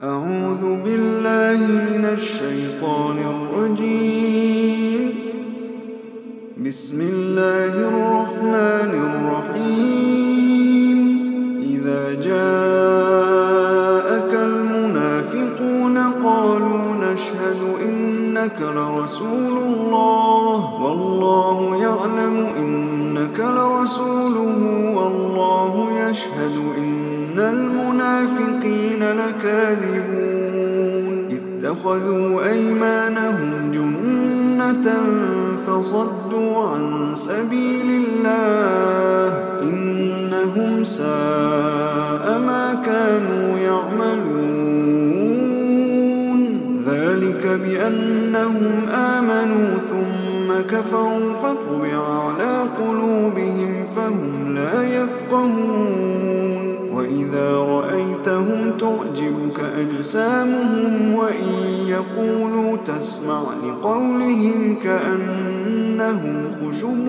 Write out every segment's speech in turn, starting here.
أعوذ بالله من الشيطان الرجيم. بسم الله الرحمن الرحيم. إذا جاءك المنافقون قالوا نشهد إنك لرسول الله والله يعلم إنك لرسوله والله يشهد إن المنافقين لكاذبون. اتخذوا أيمانهم جنة فصدوا عن سبيل الله إنهم ساء ما كانوا يعملون. ذلك بأنهم آمنوا ثم كفروا فطبع على قلوبهم فهم لا يفقهون. وإذا رأيتهم تعجبك أجسامهم وإن يقولوا تسمع لقولهم كأنهم خشب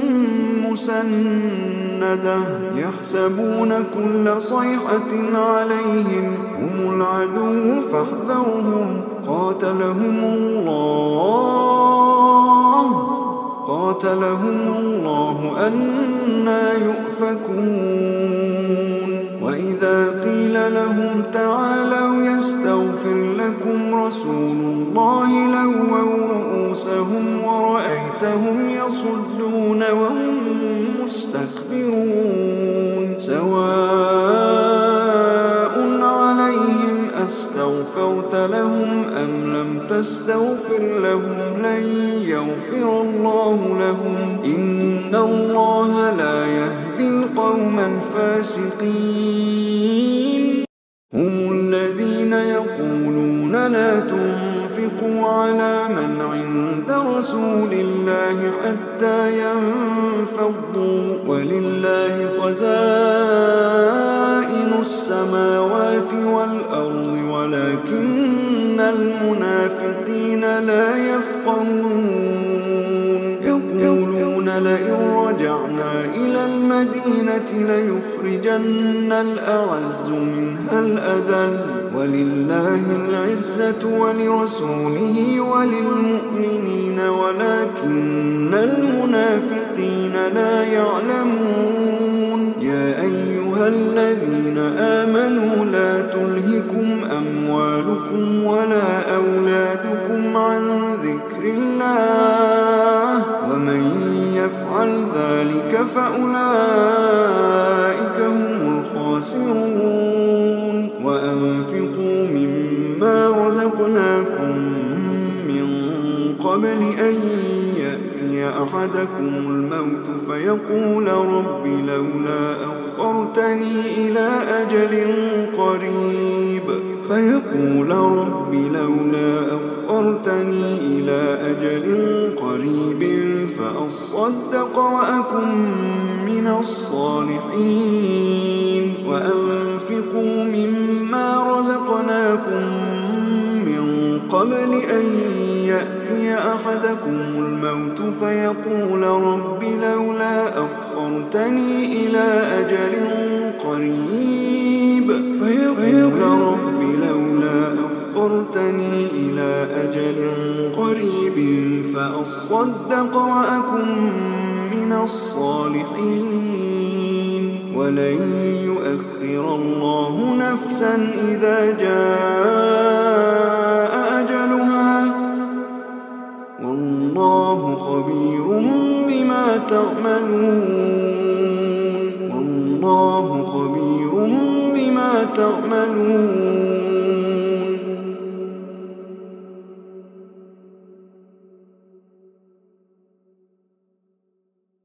مسندة يحسبون كل صيحة عليهم هم العدو فاحذرهم قاتلهم الله أنى يؤفكون. وإذا قيل لهم تعالوا يستغفر لكم رسول الله لووا رؤوسهم ورأيتهم يصدون وهم مستكبرون. سواء عليهم أستغفرت لهم أم لم تستغفر لهم لن يغفر الله لهم إن الله لا يهدي القوم الفاسقين. هم الذين يقولون لا تنفقوا على من عند رسول الله حتى ينفضوا ولله خزائن السماوات والأرض ولكن المنافقين لا يفقهون. يقولون لئن رجعنا إلى المدينة ليخرجن الأعز منها الأذل ولله العزة ولرسوله وللمؤمنين ولكن المنافقين لا يعلمون. يا أيها الذين آمنوا لا تلهكم أموالكم ولا أولادكم عن ذكر الله ومن يفعل ذلك فأولئك هم الخاسرون. وأنفقوا مما رزقناكم من قبل أن يأتي أحدكم الموت فيقول رب لولا أخرتني إلى أجل قريب فأصدق وأكن من الصالحين. وأنفقوا مما رزقناكم من قبل أن يأتي أحدكم الموت فيقول رب لولا أخرتني إلى أجل قريب فأصدق وأكن من الصالحين. ولن يؤخر الله نفسا إذا جاء أجلها والله خبير بما تعملون.